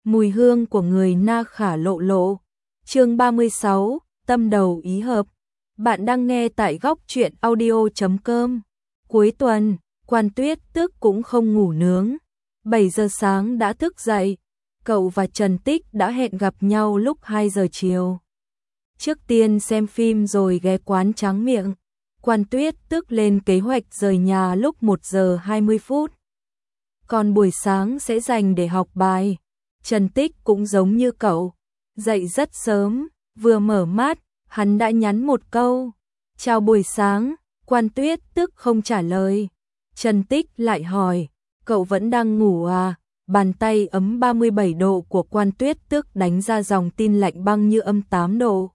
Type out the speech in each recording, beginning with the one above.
Mùi hương của người na khả lộ lộ. Chương 36, tâm đầu ý hợp. Bạn đang nghe tại góc truyện audio.com. Cuối tuần, Quan Tuyết Tước cũng không ngủ nướng. 7 giờ sáng đã thức dậy. Cậu và Trần Tích đã hẹn gặp nhau lúc 2 giờ chiều. Trước tiên xem phim rồi ghé quán Tráng Miệng. Quan Tuyết Tước lên kế hoạch rời nhà lúc 1 giờ 20 phút. Còn buổi sáng sẽ dành để học bài. Trần Tích cũng giống như cậu, dậy rất sớm, vừa mở mắt, hắn đã nhắn một câu, chào buổi sáng. Quan Tuyết Tước không trả lời. Trần Tích lại hỏi, cậu vẫn đang ngủ à? Bàn tay ấm 37 độ của Quan Tuyết Tước đánh ra dòng tin lạnh băng như âm 8 độ.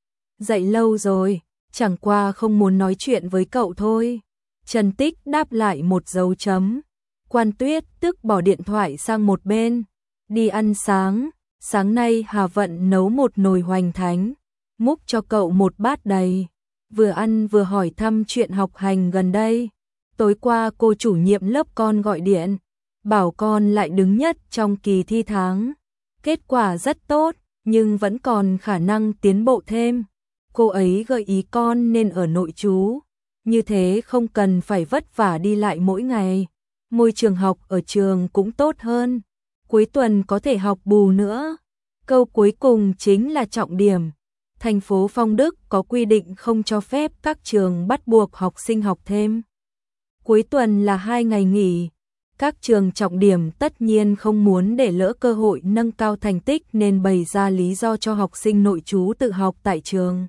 Dậy lâu rồi, chẳng qua không muốn nói chuyện với cậu thôi. Trần Tích đáp lại một dấu chấm. Quan Tuyết Tước bỏ điện thoại sang một bên. Đi ăn sáng. Sáng nay Hà Vận nấu một nồi hoành thánh, múc cho cậu một bát đầy. Vừa ăn vừa hỏi thăm chuyện học hành gần đây. Tối qua cô chủ nhiệm lớp con gọi điện, bảo con lại đứng nhất trong kỳ thi tháng. Kết quả rất tốt, nhưng vẫn còn khả năng tiến bộ thêm. Cô ấy gợi ý con nên ở nội trú, như thế không cần phải vất vả đi lại mỗi ngày. Môi trường học ở trường cũng tốt hơn. Cuối tuần có thể học bù nữa. Câu cuối cùng chính là trọng điểm. Thành phố Phong Đức có quy định không cho phép các trường bắt buộc học sinh học thêm. Cuối tuần là 2 ngày nghỉ. Các trường trọng điểm tất nhiên không muốn để lỡ cơ hội nâng cao thành tích nên bày ra lý do cho học sinh nội trú tự học tại trường.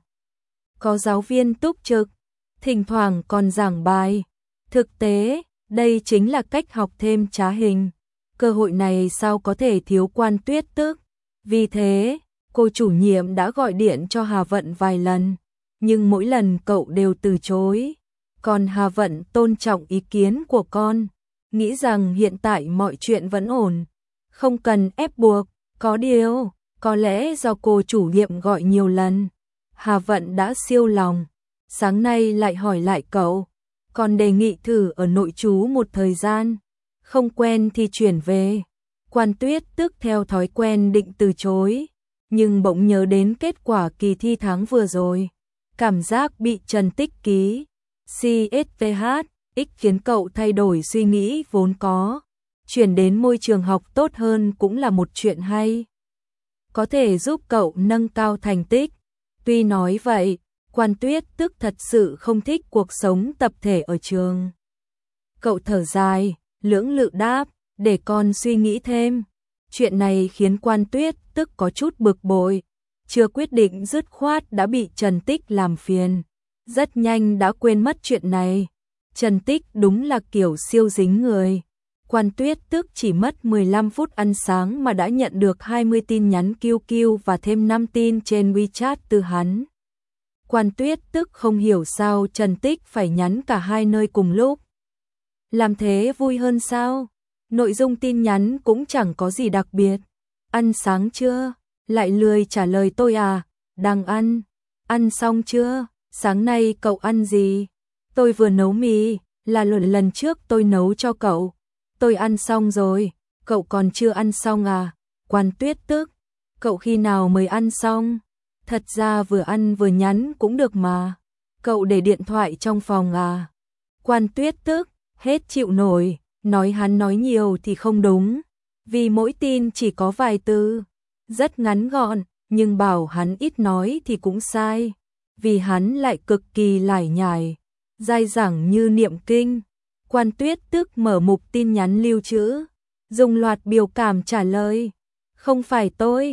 Có giáo viên túc trực, thỉnh thoảng còn giảng bài. Thực tế, đây chính là cách học thêm trá hình. Cơ hội này sao có thể thiếu Quan Tuyết Tước. Vì thế, cô chủ nhiệm đã gọi điện cho Hà Vận vài lần, nhưng mỗi lần cậu đều từ chối. Còn Hà Vận tôn trọng ý kiến của con, nghĩ rằng hiện tại mọi chuyện vẫn ổn, không cần ép buộc. Có điều, có lẽ do cô chủ nhiệm gọi nhiều lần, Hà Vận đã siêu lòng. Sáng nay lại hỏi lại cậu, còn đề nghị thử ở nội trú một thời gian, không quen thì chuyển về. Quan Tuyết Tước theo thói quen định từ chối, nhưng bỗng nhớ đến kết quả kỳ thi tháng vừa rồi. Cảm giác bị Trần Tích ký CSVH X khiến cậu thay đổi suy nghĩ vốn có. Chuyển đến môi trường học tốt hơn cũng là một chuyện hay, có thể giúp cậu nâng cao thành tích. Tuy nói vậy, Quan Tuyết Tước thật sự không thích cuộc sống tập thể ở trường. Cậu thở dài, lưỡng lự đáp, để con suy nghĩ thêm. Chuyện này khiến Quan Tuyết Tước có chút bực bội, chưa quyết định dứt khoát đã bị Trần Tích làm phiền. Rất nhanh đã quên mất chuyện này. Trần Tích đúng là kiểu siêu dính người. Quan Tuyết Tước chỉ mất 15 phút ăn sáng mà đã nhận được 20 tin nhắn QQ và thêm 5 tin trên WeChat từ hắn. Quan Tuyết Tước không hiểu sao Trần Tích phải nhắn cả hai nơi cùng lúc. Làm thế vui hơn sao? Nội dung tin nhắn cũng chẳng có gì đặc biệt. Ăn sáng chưa? Lại lười trả lời tôi à? Đang ăn. Ăn xong chưa? Sáng nay cậu ăn gì? Tôi vừa nấu mì, là lần trước tôi nấu cho cậu. Tôi ăn xong rồi, cậu còn chưa ăn xong à? Quan Tuyết Tước, cậu khi nào mới ăn xong? Thật ra vừa ăn vừa nhắn cũng được mà. Cậu để điện thoại trong phòng à? Quan Tuyết Tước hết chịu nổi, nói hắn nói nhiều thì không đúng, vì mỗi tin chỉ có vài từ, rất ngắn gọn, nhưng bảo hắn ít nói thì cũng sai, vì hắn lại cực kỳ lải nhải, dai dẳng như niệm kinh. Quan Tuyết Tước mở mục tin nhắn lưu trữ, dùng loạt biểu cảm trả lời, không phải tôi,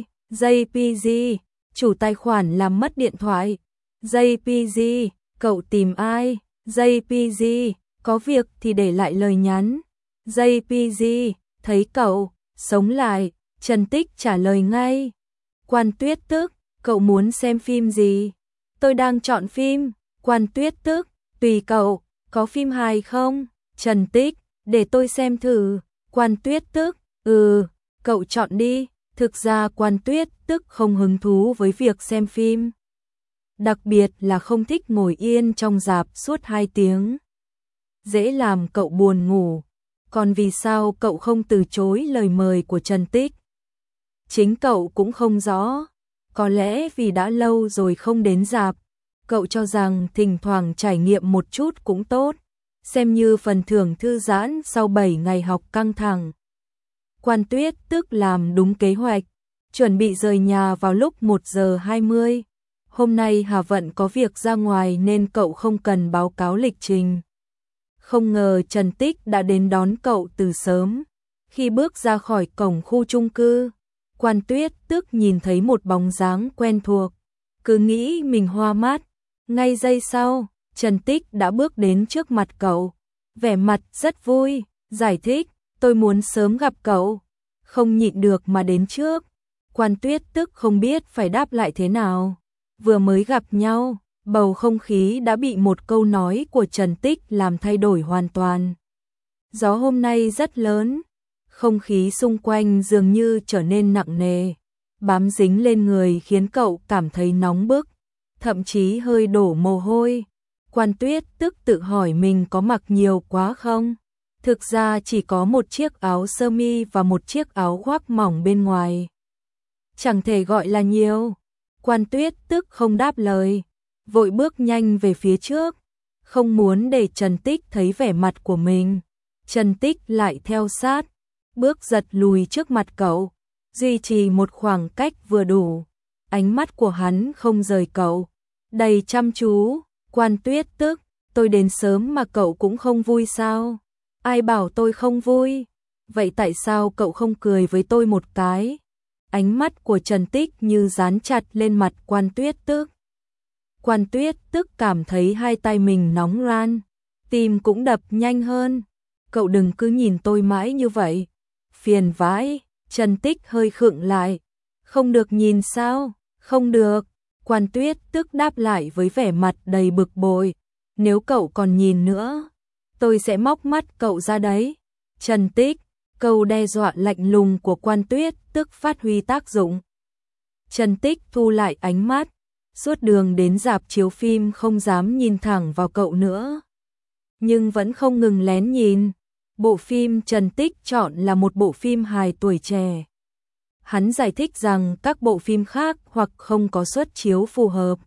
JPG, chủ tài khoản làm mất điện thoại. JPG, cậu tìm ai? JPG, có việc thì để lại lời nhắn. JPG, thấy cậu, sống lại. Trần Tích trả lời ngay. Quan Tuyết Tước, cậu muốn xem phim gì? Tôi đang chọn phim. Quan Tuyết Tước, tùy cậu, có phim hài không? Trần Tích, để tôi xem thử. Quan Tuyết Tước, cậu chọn đi. Thực ra Quan Tuyết Tước không hứng thú với việc xem phim. Đặc biệt là không thích ngồi yên trong rạp suốt 2 tiếng. Dễ làm cậu buồn ngủ. Còn vì sao cậu không từ chối lời mời của Trần Tích? Chính cậu cũng không rõ, có lẽ vì đã lâu rồi không đến rạp, cậu cho rằng thỉnh thoảng trải nghiệm một chút cũng tốt, xem như phần thưởng thư giãn sau 7 ngày học căng thẳng. Quan Tuyết tức làm đúng kế hoạch, chuẩn bị rời nhà vào lúc 1 giờ 20. Hôm nay Hà Vận có việc ra ngoài nên cậu không cần báo cáo lịch trình. Không ngờ Trần Tích đã đến đón cậu từ sớm. Khi bước ra khỏi cổng khu chung cư, Quan Tuyết tức nhìn thấy một bóng dáng quen thuộc, cứ nghĩ mình hoa mắt. Ngay giây sau, Trần Tích đã bước đến trước mặt cậu, vẻ mặt rất vui, giải thích, tôi muốn sớm gặp cậu, không nhịn được mà đến trước. Quan Tuyết tức không biết phải đáp lại thế nào, vừa mới gặp nhau, bầu không khí đã bị một câu nói của Trần Tích làm thay đổi hoàn toàn. Gió hôm nay rất lớn, không khí xung quanh dường như trở nên nặng nề, bám dính lên người khiến cậu cảm thấy nóng bức, thậm chí hơi đổ mồ hôi. Quan Tuyết tức tự hỏi mình có mặc nhiều quá không? Thực ra chỉ có một chiếc áo sơ mi và một chiếc áo khoác mỏng bên ngoài. Chẳng thể gọi là nhiều. Quan Tuyết tức không đáp lời, vội bước nhanh về phía trước, không muốn để Trần Tích thấy vẻ mặt của mình. Trần Tích lại theo sát, bước giật lùi trước mặt cậu, duy trì một khoảng cách vừa đủ. Ánh mắt của hắn không rời cậu, đầy chăm chú. Quan Tuyết tức, tôi đến sớm mà cậu cũng không vui sao? Ai bảo tôi không vui? Vậy tại sao cậu không cười với tôi một cái? Ánh mắt của Trần Tích như dán chặt lên mặt Quan Tuyết tức. Quan Tuyết tức cảm thấy hai tay mình nóng ran, tim cũng đập nhanh hơn. Cậu đừng cứ nhìn tôi mãi như vậy. Phiền vãi. Trần Tích hơi khựng lại. Không được nhìn sao? Không được. Quan Tuyết tức đáp lại với vẻ mặt đầy bực bội. Nếu cậu còn nhìn nữa, tôi sẽ móc mắt cậu ra đấy. Trần Tích, câu đe dọa lạnh lùng của Quan Tuyết tức phát huy tác dụng. Trần Tích thu lại ánh mắt, suốt đường đến rạp chiếu phim không dám nhìn thẳng vào cậu nữa. Nhưng vẫn không ngừng lén nhìn. Bộ phim Trần Tích chọn là một bộ phim hài tuổi trẻ. Hắn giải thích rằng các bộ phim khác hoặc không có suất chiếu phù hợp,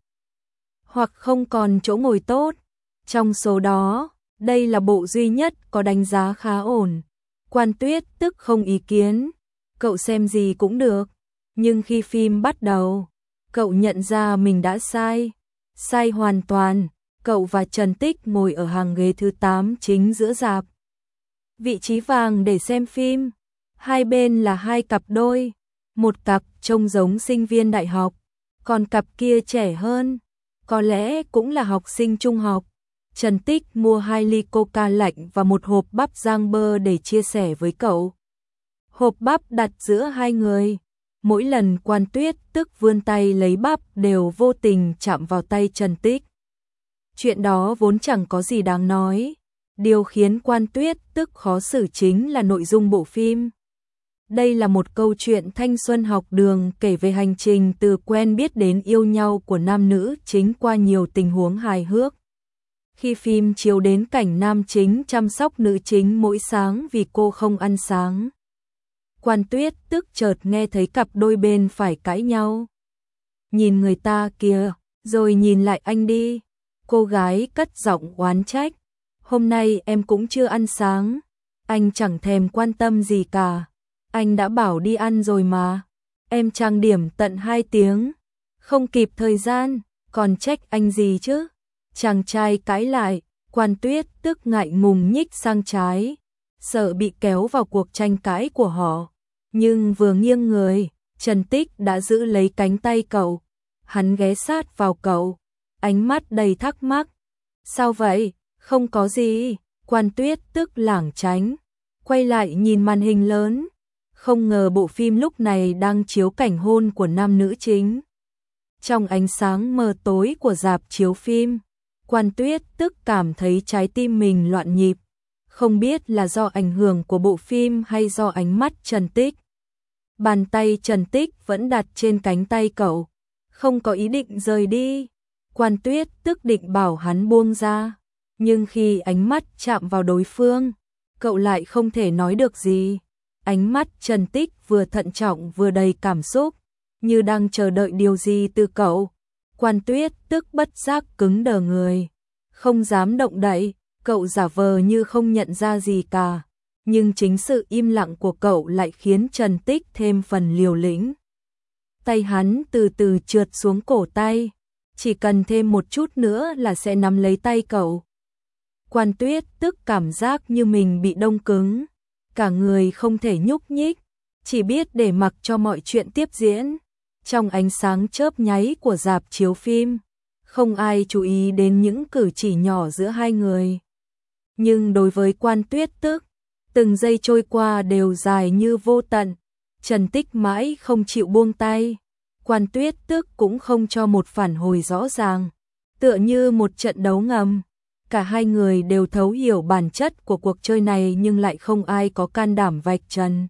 hoặc không còn chỗ ngồi tốt. Trong số đó, đây là bộ duy nhất có đánh giá khá ổn. Quan Tuyết tức không ý kiến, cậu xem gì cũng được. Nhưng khi phim bắt đầu, cậu nhận ra mình đã sai. Sai hoàn toàn. Cậu và Trần Tích ngồi ở hàng ghế thứ 8 chính giữa rạp. Vị trí vàng để xem phim. Hai bên là hai cặp đôi. Một cặp trông giống sinh viên đại học, còn cặp kia trẻ hơn, có lẽ cũng là học sinh trung học. Trần Tích mua 2 ly coca lạnh và một hộp bắp rang bơ để chia sẻ với cậu. Hộp bắp đặt giữa hai người. Mỗi lần Quan Tuyết tức vươn tay lấy bắp đều vô tình chạm vào tay Trần Tích. Chuyện đó vốn chẳng có gì đáng nói. Điều khiến Quan Tuyết tức khó xử chính là nội dung bộ phim. Đây là một câu chuyện thanh xuân học đường kể về hành trình từ quen biết đến yêu nhau của nam nữ chính qua nhiều tình huống hài hước. Khi phim chiếu đến cảnh nam chính chăm sóc nữ chính mỗi sáng vì cô không ăn sáng, Quan Tuyết tức chợt nghe thấy cặp đôi bên phải cãi nhau. Nhìn người ta kìa, rồi nhìn lại anh đi. Cô gái cất giọng oán trách. Hôm nay em cũng chưa ăn sáng. Anh chẳng thèm quan tâm gì cả. Anh đã bảo đi ăn rồi mà. Em trang điểm tận 2 tiếng. Không kịp thời gian, còn trách anh gì chứ? Chàng trai cãi lại, Quan Tuyết tức ngại ngùng nhích sang trái, sợ bị kéo vào cuộc tranh cãi của họ. Nhưng vừa nghiêng người, Trần Tích đã giữ lấy cánh tay cậu. Hắn ghé sát vào cậu, ánh mắt đầy thắc mắc. Sao vậy? Không có gì. Quan Tuyết tức lảng tránh, quay lại nhìn màn hình lớn. Không ngờ bộ phim lúc này đang chiếu cảnh hôn của nam nữ chính. Trong ánh sáng mờ tối của rạp chiếu phim, Quan Tuyết tức cảm thấy trái tim mình loạn nhịp. Không biết là do ảnh hưởng của bộ phim hay do ánh mắt Trần Tích. Bàn tay Trần Tích vẫn đặt trên cánh tay cậu, không có ý định rời đi. Quan Tuyết tức định bảo hắn buông ra, nhưng khi ánh mắt chạm vào đối phương, cậu lại không thể nói được gì. Ánh mắt Trần Tích vừa thận trọng vừa đầy cảm xúc, như đang chờ đợi điều gì từ cậu. Quan Tuyết tức bất giác cứng đờ người, không dám động đậy, cậu giả vờ như không nhận ra gì cả. Nhưng chính sự im lặng của cậu lại khiến Trần Tích thêm phần liều lĩnh. Tay hắn từ từ trượt xuống cổ tay, chỉ cần thêm một chút nữa là sẽ nắm lấy tay cậu. Quan Tuyết tức cảm giác như mình bị đông cứng, cả người không thể nhúc nhích, chỉ biết để mặc cho mọi chuyện tiếp diễn. Trong ánh sáng chớp nháy của rạp chiếu phim, không ai chú ý đến những cử chỉ nhỏ giữa hai người. Nhưng đối với Quan Tuyết tức, từng giây trôi qua đều dài như vô tận. Trần Tích mãi không chịu buông tay, Quan Tuyết tức cũng không cho một phản hồi rõ ràng, tựa như một trận đấu ngầm. Cả hai người đều thấu hiểu bản chất của cuộc chơi này nhưng lại không ai có can đảm vạch trần.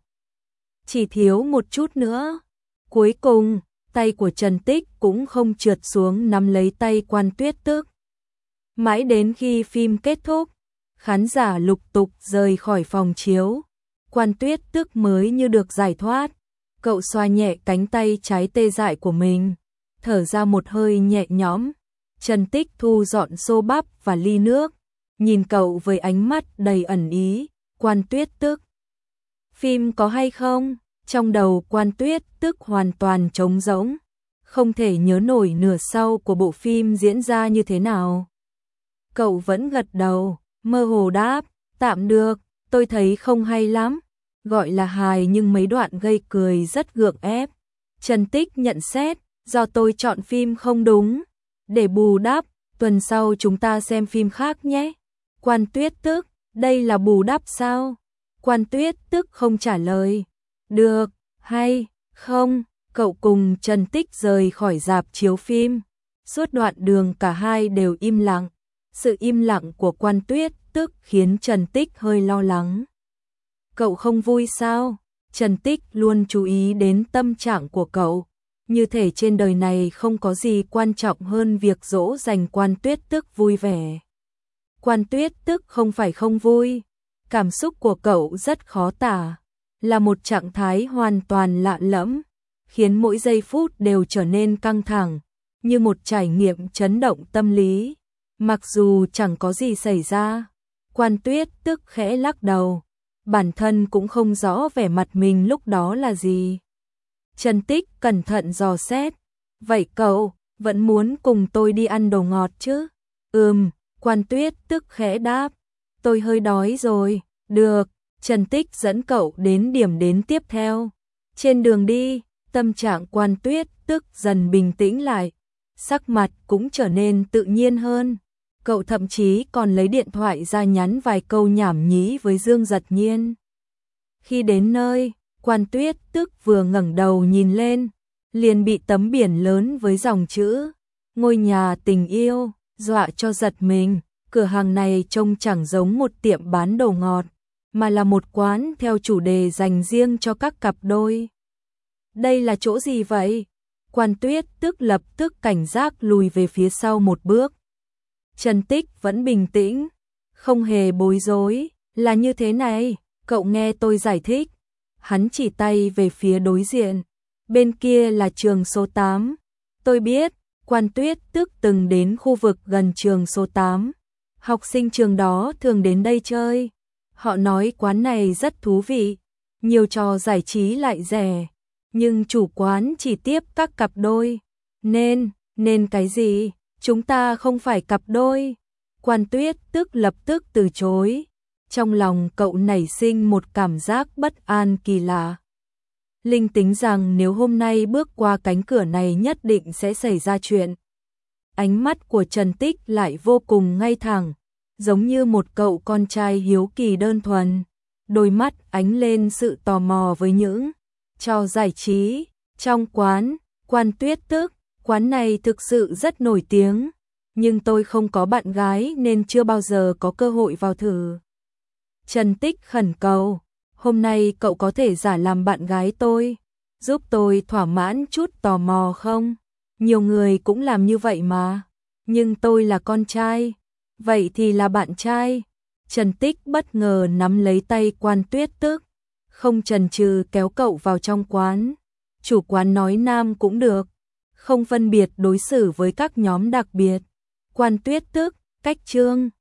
Chỉ thiếu một chút nữa. Cuối cùng, tay của Trần Tích cũng không trượt xuống nắm lấy tay Quan Tuyết tức. Mãi đến khi phim kết thúc, khán giả lục tục rời khỏi phòng chiếu, Quan Tuyết tức mới như được giải thoát. Cậu xoa nhẹ cánh tay trái tê dại của mình, thở ra một hơi nhẹ nhõm. Trần Tích thu dọn xô bắp và ly nước, nhìn cậu với ánh mắt đầy ẩn ý. Quan Tuyết tức, phim có hay không? Trong đầu Quan Tuyết tức hoàn toàn trống rỗng, không thể nhớ nổi nửa sau của bộ phim diễn ra như thế nào. Cậu vẫn gật đầu, mơ hồ đáp, tạm được, tôi thấy không hay lắm. Gọi là hài nhưng mấy đoạn gây cười rất gượng ép. Trần Tích nhận xét, do tôi chọn phim không đúng. Để bù đắp, tuần sau chúng ta xem phim khác nhé. Quan Tuyết tức, đây là bù đắp sao? Quan Tuyết tức không trả lời. Được, hay, không, cậu cùng Trần Tích rời khỏi rạp chiếu phim. Suốt đoạn đường cả hai đều im lặng. Sự im lặng của Quan Tuyết tức khiến Trần Tích hơi lo lắng. Cậu không vui sao? Trần Tích luôn chú ý đến tâm trạng của cậu. Như thể trên đời này không có gì quan trọng hơn việc dỗ dành Quan Tuyết tức vui vẻ. Quan Tuyết tức không phải không vui. Cảm xúc của cậu rất khó tả. Là một trạng thái hoàn toàn lạ lẫm, khiến mỗi giây phút đều trở nên căng thẳng, như một trải nghiệm chấn động tâm lý. Mặc dù chẳng có gì xảy ra, Quan Tuyết tức khẽ lắc đầu. Bản thân cũng không rõ vẻ mặt mình lúc đó là gì. Trần Tích cẩn thận dò xét. Vậy cậu, vẫn muốn cùng tôi đi ăn đồ ngọt chứ? Quan Tuyết tức khẽ đáp. Tôi hơi đói rồi. Được, Trần Tích dẫn cậu đến điểm đến tiếp theo. Trên đường đi, tâm trạng Quan Tuyết tức dần bình tĩnh lại. Sắc mặt cũng trở nên tự nhiên hơn. Cậu thậm chí còn lấy điện thoại ra nhắn vài câu nhảm nhí với Dương Giật Nhiên. Khi đến nơi, Quan Tuyết tức vừa ngẩng đầu nhìn lên, liền bị tấm biển lớn với dòng chữ ngôi nhà tình yêu dọa cho giật mình. Cửa hàng này trông chẳng giống một tiệm bán đồ ngọt, mà là một quán theo chủ đề dành riêng cho các cặp đôi. Đây là chỗ gì vậy? Quan Tuyết tức lập tức cảnh giác lùi về phía sau một bước. Trần Tích vẫn bình tĩnh, không hề bối rối. Là như thế này, cậu nghe tôi giải thích. Hắn chỉ tay về phía đối diện. Bên kia là trường số 8. Tôi biết, Quan Tuyết tức từng đến khu vực gần trường số 8. Học sinh trường đó thường đến đây chơi. Họ nói quán này rất thú vị, nhiều trò giải trí lại rẻ. Nhưng chủ quán chỉ tiếp các cặp đôi. Nên cái gì? Chúng ta không phải cặp đôi. Quan Tuyết tức lập tức từ chối. Trong lòng cậu nảy sinh một cảm giác bất an kỳ lạ. Linh tính rằng nếu hôm nay bước qua cánh cửa này nhất định sẽ xảy ra chuyện. Ánh mắt của Trần Tích lại vô cùng ngay thẳng, giống như một cậu con trai hiếu kỳ đơn thuần. Đôi mắt ánh lên sự tò mò với những trò giải trí trong quán. Quan Tuyết tức, quán này thực sự rất nổi tiếng, nhưng tôi không có bạn gái nên chưa bao giờ có cơ hội vào thử. Trần Tích khẩn cầu, hôm nay cậu có thể giả làm bạn gái tôi, giúp tôi thỏa mãn chút tò mò không? Nhiều người cũng làm như vậy mà, nhưng tôi là con trai, vậy thì là bạn trai. Trần Tích bất ngờ nắm lấy tay Quan Tuyết tức, không chần chừ kéo cậu vào trong quán. Chủ quán nói nam cũng được, không phân biệt đối xử với các nhóm đặc biệt. Quan Tuyết tức, cách trương.